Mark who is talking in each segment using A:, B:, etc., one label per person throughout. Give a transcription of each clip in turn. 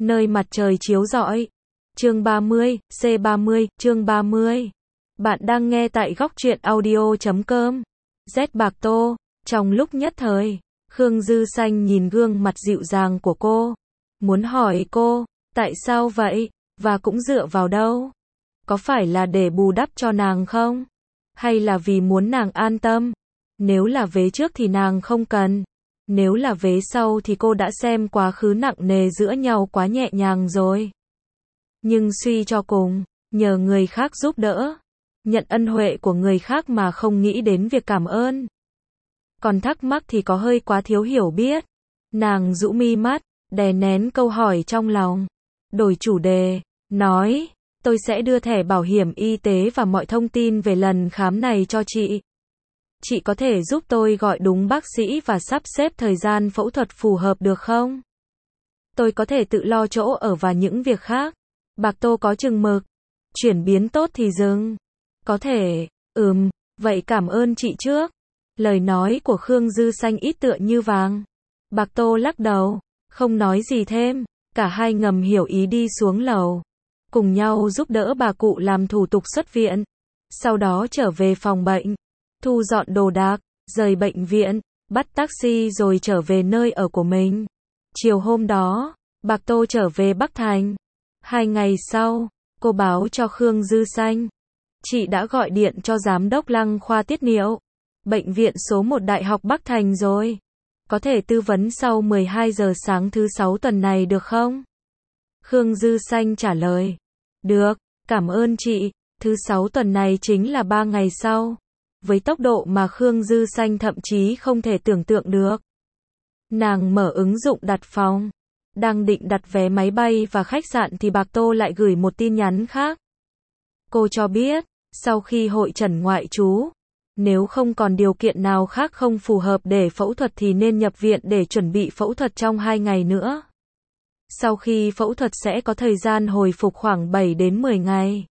A: nơi mặt trời chiếu rọi. Chương 30, C30, chương 30. Bạn đang nghe tại góc truyện audio.com. Z Bạc Tô. Trong lúc nhất thời, Khương Dư Xanh nhìn gương mặt dịu dàng của cô. Muốn hỏi cô, tại sao vậy, và cũng dựa vào đâu? Có phải là để bù đắp cho nàng không? Hay là vì muốn nàng an tâm? Nếu là vế trước thì nàng không cần. Nếu là vế sau thì cô đã xem quá khứ nặng nề giữa nhau quá nhẹ nhàng rồi. Nhưng suy cho cùng, nhờ người khác giúp đỡ, nhận ân huệ của người khác mà không nghĩ đến việc cảm ơn. Còn thắc mắc thì có hơi quá thiếu hiểu biết. Nàng rũ mi mắt, đè nén câu hỏi trong lòng. Đổi chủ đề, nói, tôi sẽ đưa thẻ bảo hiểm y tế và mọi thông tin về lần khám này cho chị. Chị có thể giúp tôi gọi đúng bác sĩ và sắp xếp thời gian phẫu thuật phù hợp được không? Tôi có thể tự lo chỗ ở và những việc khác. Bạc Tô có chừng mực. Chuyển biến tốt thì dừng. Có thể, vậy cảm ơn chị trước. Lời nói của Khương Dư Xanh ít tựa như vàng. Bạc Tô lắc đầu, không nói gì thêm. Cả hai ngầm hiểu ý đi xuống lầu. Cùng nhau giúp đỡ bà cụ làm thủ tục xuất viện. Sau đó trở về phòng bệnh. Thu dọn đồ đạc, rời bệnh viện, bắt taxi rồi trở về nơi ở của mình. Chiều hôm đó, Bạc Tô trở về Bắc Thành. 2 ngày sau, cô báo cho Khương Dư Xanh. Chị đã gọi điện cho giám đốc Lăng khoa tiết niệu. Bệnh viện số 1 Đại học Bắc Thành rồi. Có thể tư vấn sau 12 giờ sáng thứ 6 tuần này được không? Khương Dư Xanh trả lời. Được, cảm ơn chị. Thứ 6 tuần này chính là 3 ngày sau. Với tốc độ mà Khương Dư Xanh thậm chí không thể tưởng tượng được. Nàng mở ứng dụng đặt phòng. Đang định đặt vé máy bay và khách sạn thì Bạc Tô lại gửi một tin nhắn khác. Cô cho biết, sau khi hội chẩn ngoại trú, nếu không còn điều kiện nào khác không phù hợp để phẫu thuật thì nên nhập viện để chuẩn bị phẫu thuật trong 2 ngày nữa. Sau khi phẫu thuật sẽ có thời gian hồi phục khoảng 7 đến 10 ngày.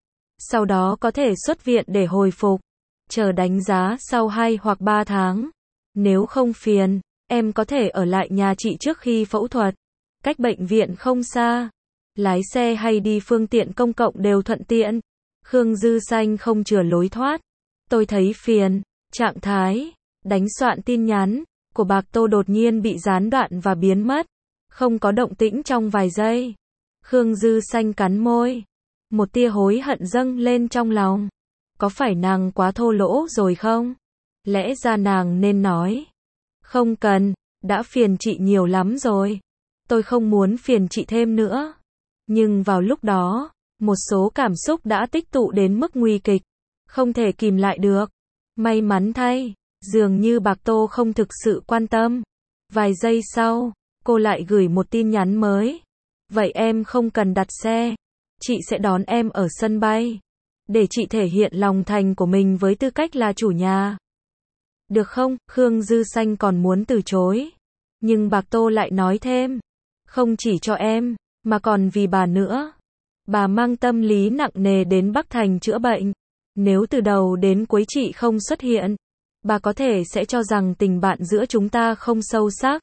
A: Sau đó có thể xuất viện để hồi phục. Chờ đánh giá sau 2 hoặc 3 tháng. Nếu không phiền, em có thể ở lại nhà chị trước khi phẫu thuật. Cách bệnh viện không xa. Lái xe hay đi phương tiện công cộng đều thuận tiện. Khương Dư Xanh không chừa lối thoát. Tôi thấy phiền. Trạng thái, đánh soạn tin nhắn của Bạc Tô đột nhiên bị gián đoạn và biến mất. Không có động tĩnh trong vài giây. Khương Dư Xanh cắn môi. Một tia hối hận dâng lên trong lòng. Có phải nàng quá thô lỗ rồi không? Lẽ ra nàng nên nói. Không cần, đã phiền chị nhiều lắm rồi. Tôi không muốn phiền chị thêm nữa. Nhưng vào lúc đó, một số cảm xúc đã tích tụ đến mức nguy kịch. Không thể kìm lại được. May mắn thay, dường như Bạc Tô không thực sự quan tâm. Vài giây sau, cô lại gửi một tin nhắn mới. Vậy em không cần đặt xe. Chị sẽ đón em ở sân bay. Để chị thể hiện lòng thành của mình với tư cách là chủ nhà. Được không? Khương Dư Xanh còn muốn từ chối. Nhưng Bạc Tô lại nói thêm. Không chỉ cho em, mà còn vì bà nữa. Bà mang tâm lý nặng nề đến Bắc Thành chữa bệnh. Nếu từ đầu đến cuối chị không xuất hiện, bà có thể sẽ cho rằng tình bạn giữa chúng ta không sâu sắc.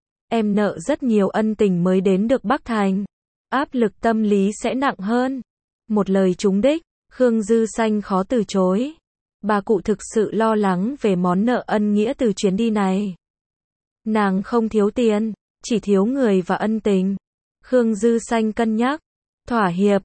A: Em nợ rất nhiều ân tình mới đến được Bắc Thành. Áp lực tâm lý sẽ nặng hơn. Một lời trúng đích. Khương Dư Xanh khó từ chối. Bà cụ thực sự lo lắng về món nợ ân nghĩa từ chuyến đi này. Nàng không thiếu tiền, chỉ thiếu người và ân tình. Khương Dư Xanh cân nhắc. Thỏa hiệp,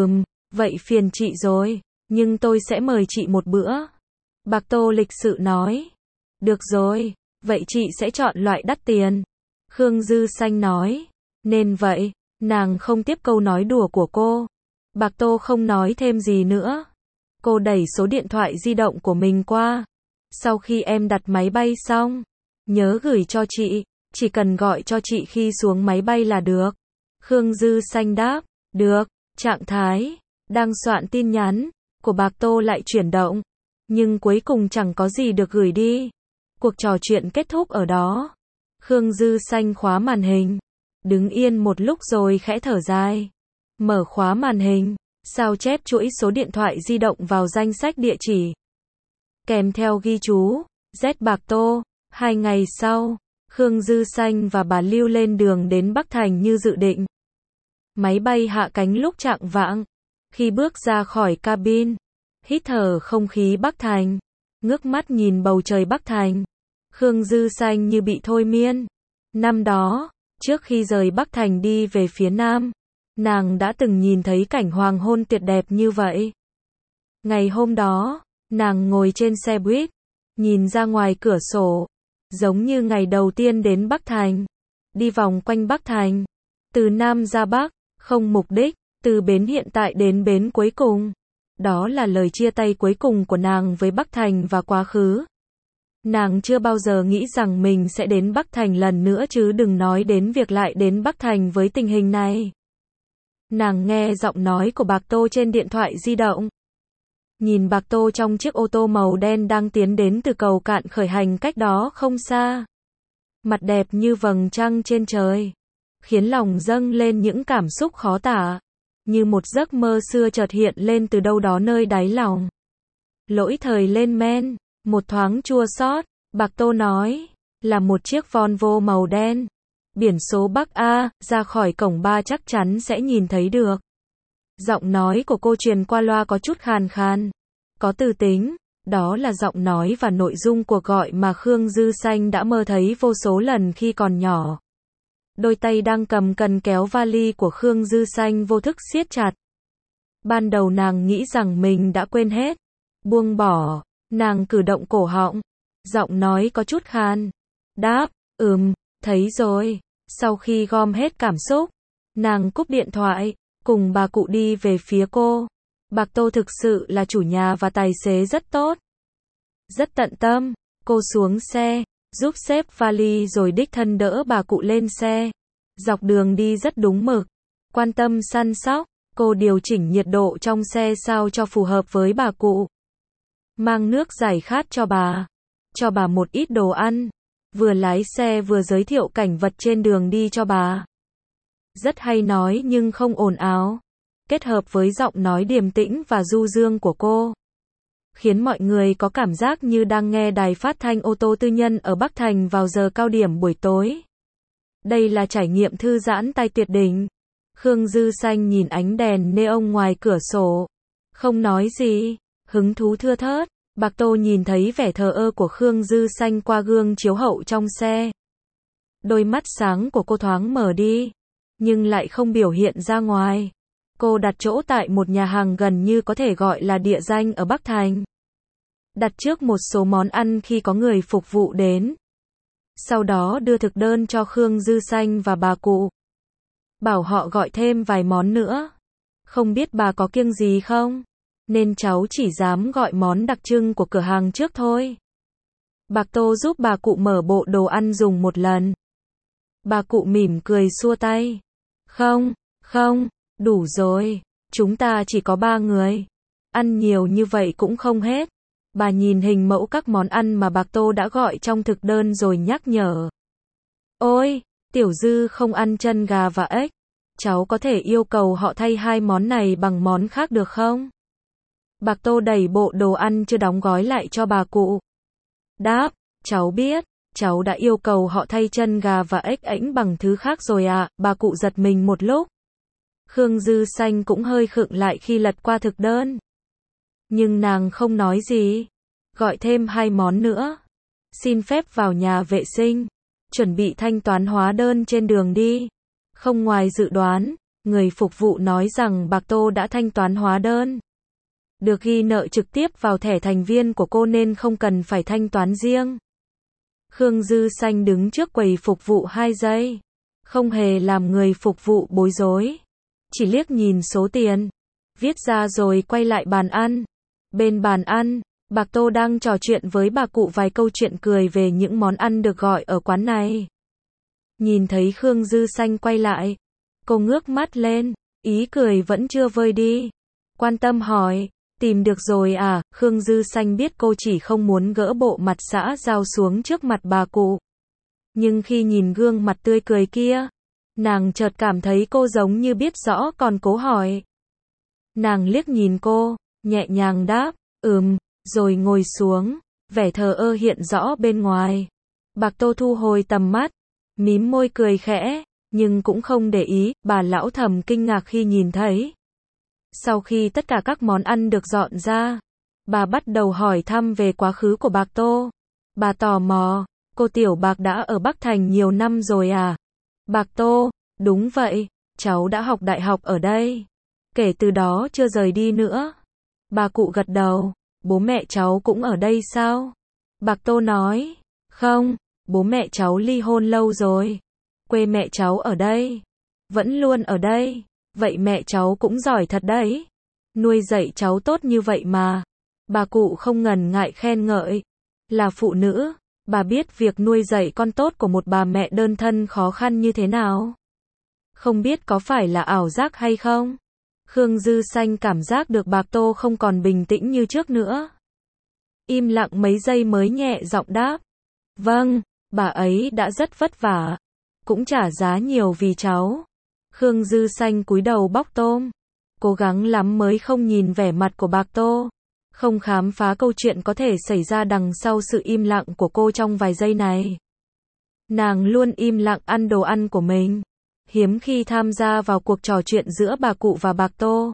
A: vậy phiền chị rồi, nhưng tôi sẽ mời chị một bữa. Bạc Tô lịch sự nói. Được rồi, vậy chị sẽ chọn loại đắt tiền. Khương Dư Xanh nói. Nên vậy, nàng không tiếp câu nói đùa của cô. Bạc Tô không nói thêm gì nữa. Cô đẩy số điện thoại di động của mình qua. Sau khi em đặt máy bay xong, nhớ gửi cho chị, chỉ cần gọi cho chị khi xuống máy bay là được. Khương Dư Xanh đáp, được. Trạng thái, đang soạn tin nhắn, của Bạc Tô lại chuyển động. Nhưng cuối cùng chẳng có gì được gửi đi. Cuộc trò chuyện kết thúc ở đó. Khương Dư Xanh khóa màn hình. Đứng yên một lúc rồi khẽ thở dài. Mở khóa màn hình, sao chép chuỗi số điện thoại di động vào danh sách địa chỉ. Kèm theo ghi chú, Z Bạc Tô. 2 ngày sau, Khương Dư Xanh và bà Lưu lên đường đến Bắc Thành như dự định. Máy bay hạ cánh lúc chạng vạng. Khi bước ra khỏi cabin, hít thở không khí Bắc Thành, ngước mắt nhìn bầu trời Bắc Thành, Khương Dư Xanh như bị thôi miên. Năm đó, trước khi rời Bắc Thành đi về phía Nam, nàng đã từng nhìn thấy cảnh hoàng hôn tuyệt đẹp như vậy. Ngày hôm đó, nàng ngồi trên xe buýt, nhìn ra ngoài cửa sổ, giống như ngày đầu tiên đến Bắc Thành, đi vòng quanh Bắc Thành, từ Nam ra Bắc, không mục đích, từ bến hiện tại đến bến cuối cùng. Đó là lời chia tay cuối cùng của nàng với Bắc Thành và quá khứ. Nàng chưa bao giờ nghĩ rằng mình sẽ đến Bắc Thành lần nữa, chứ đừng nói đến việc lại đến Bắc Thành với tình hình này. Nàng nghe giọng nói của Bạc Tô trên điện thoại di động. Nhìn Bạc Tô trong chiếc ô tô màu đen đang tiến đến từ cầu Cạn khởi hành cách đó không xa. Mặt đẹp như vầng trăng trên trời, khiến lòng dâng lên những cảm xúc khó tả, như một giấc mơ xưa chợt hiện lên từ đâu đó nơi đáy lòng. Lỗi thời lên men, một thoáng chua xót, Bạc Tô nói, là một chiếc Volvo màu đen, biển số Bắc A, ra khỏi cổng 3 chắc chắn sẽ nhìn thấy được. Giọng nói của cô truyền qua loa có chút khàn khàn, có từ tính, đó là giọng nói và nội dung cuộc gọi mà Khương Dư Xanh đã mơ thấy vô số lần khi còn nhỏ. Đôi tay đang cầm cần kéo vali của Khương Dư Xanh vô thức siết chặt. Ban đầu nàng nghĩ rằng mình đã quên hết, buông bỏ, nàng cử động cổ họng, giọng nói có chút khan, đáp, thấy rồi. Sau khi gom hết cảm xúc, nàng cúp điện thoại, cùng bà cụ đi về phía cô. Bạc Tô thực sự là chủ nhà và tài xế rất tốt, rất tận tâm. Cô xuống xe, giúp xếp vali rồi đích thân đỡ bà cụ lên xe. Dọc đường đi rất đúng mực, quan tâm săn sóc. Cô điều chỉnh nhiệt độ trong xe sao cho phù hợp với bà cụ. Mang nước giải khát cho bà một ít đồ ăn. Vừa lái xe vừa giới thiệu cảnh vật trên đường đi cho bà. Rất hay nói nhưng không ồn ào, kết hợp với giọng nói điềm tĩnh và du dương của cô, khiến mọi người có cảm giác như đang nghe đài phát thanh ô tô tư nhân ở Bắc Thành vào giờ cao điểm buổi tối. Đây là trải nghiệm thư giãn tai tuyệt đỉnh. Khương Dư Xanh nhìn ánh đèn neon ngoài cửa sổ, không nói gì, hứng thú thưa thớt. Bạc Tô nhìn thấy vẻ thờ ơ của Khương Dư Xanh qua gương chiếu hậu trong xe. Đôi mắt sáng của cô thoáng mở đi, nhưng lại không biểu hiện ra ngoài. Cô đặt chỗ tại một nhà hàng gần như có thể gọi là địa danh ở Bắc Thành. Đặt trước một số món ăn khi có người phục vụ đến. Sau đó đưa thực đơn cho Khương Dư Xanh và bà cụ. Bảo họ gọi thêm vài món nữa. Không biết bà có kiêng gì không? Nên cháu chỉ dám gọi món đặc trưng của cửa hàng trước thôi. Bạc Tô giúp bà cụ mở bộ đồ ăn dùng một lần. Bà cụ mỉm cười xua tay. Không, đủ rồi. Chúng ta chỉ có 3 người. Ăn nhiều như vậy cũng không hết. Bà nhìn hình mẫu các món ăn mà Bạc Tô đã gọi trong thực đơn rồi nhắc nhở. Ôi, Tiểu Dư không ăn chân gà và ếch. Cháu có thể yêu cầu họ thay 2 món này bằng món khác được không? Bạc Tô đẩy bộ đồ ăn chưa đóng gói lại cho bà cụ. Đáp, cháu biết, cháu đã yêu cầu họ thay chân gà và ếch ếnh bằng thứ khác rồi ạ. Bà cụ giật mình một lúc. Khương Dư Xanh cũng hơi khựng lại khi lật qua thực đơn. Nhưng nàng không nói gì. Gọi thêm 2 món nữa. Xin phép vào nhà vệ sinh. Chuẩn bị thanh toán hóa đơn trên đường đi. Không ngoài dự đoán, người phục vụ nói rằng Bạc Tô đã thanh toán hóa đơn. Được ghi nợ trực tiếp vào thẻ thành viên của cô nên không cần phải thanh toán riêng. Khương Dư Xanh đứng trước quầy phục vụ 2 giây. Không hề làm người phục vụ bối rối. Chỉ liếc nhìn số tiền. Viết ra rồi quay lại bàn ăn. Bên bàn ăn, Bạc Tô đang trò chuyện với bà cụ vài câu chuyện cười về những món ăn được gọi ở quán này. Nhìn thấy Khương Dư Xanh quay lại, cô ngước mắt lên, ý cười vẫn chưa vơi đi. Quan tâm hỏi, tìm được rồi à? Khương Dư Xanh biết cô chỉ không muốn gỡ bộ mặt xã giao xuống trước mặt bà cụ. Nhưng khi nhìn gương mặt tươi cười kia, nàng chợt cảm thấy cô giống như biết rõ còn cố hỏi. Nàng liếc nhìn cô, nhẹ nhàng đáp, rồi ngồi xuống, vẻ thờ ơ hiện rõ bên ngoài. Bạc Tô thu hồi tầm mắt, mím môi cười khẽ, nhưng cũng không để ý, bà lão thầm kinh ngạc khi nhìn thấy. Sau khi tất cả các món ăn được dọn ra, bà bắt đầu hỏi thăm về quá khứ của Bạc Tô. Bà tò mò, cô Tiểu Bạc đã ở Bắc Thành nhiều năm rồi à? Bạc Tô, đúng vậy, cháu đã học đại học ở đây. Kể từ đó chưa rời đi nữa. Bà cụ gật đầu, bố mẹ cháu cũng ở đây sao? Bạc Tô nói, không, bố mẹ cháu ly hôn lâu rồi. Quê mẹ cháu ở đây, vẫn luôn ở đây. Vậy mẹ cháu cũng giỏi thật đấy. Nuôi dạy cháu tốt như vậy mà. Bà cụ không ngần ngại khen ngợi. Là phụ nữ, bà biết việc nuôi dạy con tốt của một bà mẹ đơn thân khó khăn như thế nào. Không biết có phải là ảo giác hay không? Khương Dư Xanh cảm giác được Bạc Tô không còn bình tĩnh như trước nữa. Im lặng mấy giây mới nhẹ giọng đáp. Vâng, bà ấy đã rất vất vả. Cũng trả giá nhiều vì cháu. Khương Dư Xanh cúi đầu bóc tôm. Cố gắng lắm mới không nhìn vẻ mặt của Bạc Tô. Không khám phá câu chuyện có thể xảy ra đằng sau sự im lặng của cô trong vài giây này. Nàng luôn im lặng ăn đồ ăn của mình. Hiếm khi tham gia vào cuộc trò chuyện giữa bà cụ và Bạc Tô.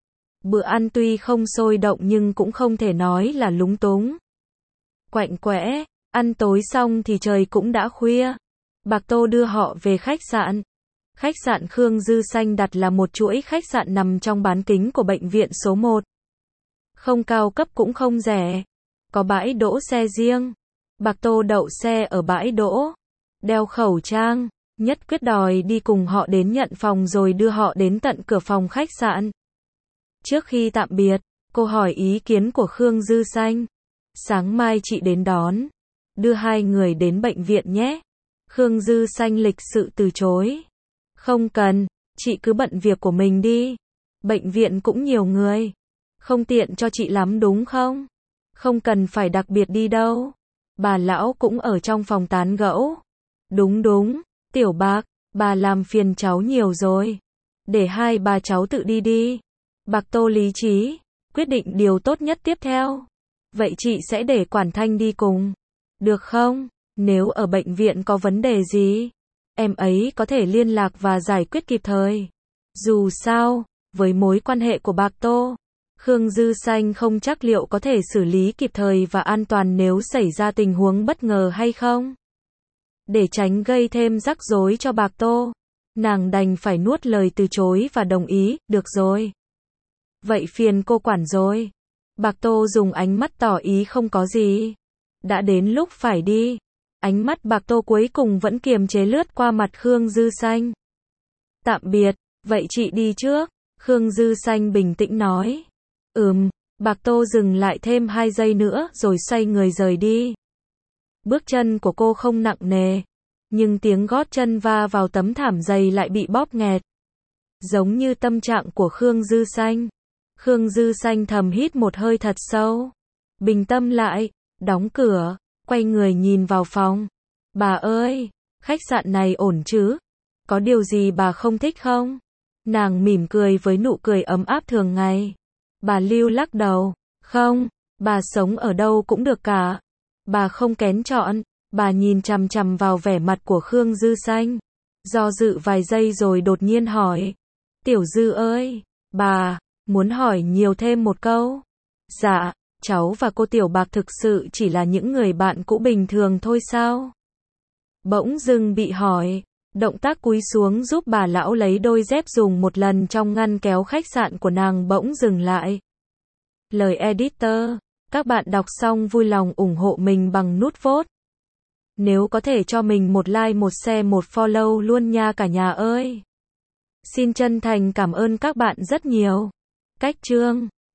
A: Bữa ăn tuy không sôi động nhưng cũng không thể nói là lúng túng. Quạnh quẽ, ăn tối xong thì trời cũng đã khuya. Bạc Tô đưa họ về khách sạn. Khách sạn Khương Dư Xanh đặt là một chuỗi khách sạn nằm trong bán kính của bệnh viện số 1. Không cao cấp cũng không rẻ. Có bãi đỗ xe riêng. Bạc Tô đậu xe ở bãi đỗ. Đeo khẩu trang. Nhất quyết đòi đi cùng họ đến nhận phòng rồi đưa họ đến tận cửa phòng khách sạn. Trước khi tạm biệt, cô hỏi ý kiến của Khương Dư Xanh. Sáng mai chị đến đón. Đưa hai người đến bệnh viện nhé. Khương Dư Xanh lịch sự từ chối. Không cần, chị cứ bận việc của mình đi. Bệnh viện cũng nhiều người. Không tiện cho chị lắm đúng không? Không cần phải đặc biệt đi đâu. Bà lão cũng ở trong phòng tán gẫu. Đúng đúng, Tiểu Bạc, bà làm phiền cháu nhiều rồi. Để hai bà cháu tự đi đi. Bạc Tô lý trí, quyết định điều tốt nhất tiếp theo. Vậy chị sẽ để Quản Thanh đi cùng. Được không? Nếu ở bệnh viện có vấn đề gì, em ấy có thể liên lạc và giải quyết kịp thời. Dù sao, với mối quan hệ của Bạc Tô, Khương Dư Xanh không chắc liệu có thể xử lý kịp thời và an toàn nếu xảy ra tình huống bất ngờ hay không. Để tránh gây thêm rắc rối cho Bạc Tô, nàng đành phải nuốt lời từ chối và đồng ý, được rồi. Vậy phiền cô quản rồi. Bạc Tô dùng ánh mắt tỏ ý không có gì. Đã đến lúc phải đi. Ánh mắt Bạc Tô cuối cùng vẫn kiềm chế lướt qua mặt Khương Dư Xanh. Tạm biệt, vậy chị đi trước. Khương Dư Xanh bình tĩnh nói. Bạc Tô dừng lại thêm 2 giây nữa rồi xoay người rời đi. Bước chân của cô không nặng nề, nhưng tiếng gót chân va vào tấm thảm dày lại bị bóp nghẹt. Giống như tâm trạng của Khương Dư Xanh. Khương Dư Xanh thầm hít một hơi thật sâu. Bình tâm lại, đóng cửa, quay người nhìn vào phòng. Bà ơi, khách sạn này ổn chứ? Có điều gì bà không thích không? Nàng mỉm cười với nụ cười ấm áp thường ngày. Bà Lưu lắc đầu. Không, bà sống ở đâu cũng được cả. Bà không kén chọn. Bà nhìn chằm chằm vào vẻ mặt của Khương Dư Xanh. Do dự vài giây rồi đột nhiên hỏi. Tiểu Dư ơi, bà muốn hỏi nhiều thêm một câu. Dạ, cháu và cô Tiểu Bạc thực sự chỉ là những người bạn cũ bình thường thôi sao? Bỗng dưng bị hỏi. Động tác cúi xuống giúp bà lão lấy đôi dép dùng một lần trong ngăn kéo khách sạn của nàng bỗng dừng lại. Lời editor, các bạn đọc xong vui lòng ủng hộ mình bằng nút vote. Nếu có thể cho mình một like, một share, một follow luôn nha cả nhà ơi. Xin chân thành cảm ơn các bạn rất nhiều. Cách chương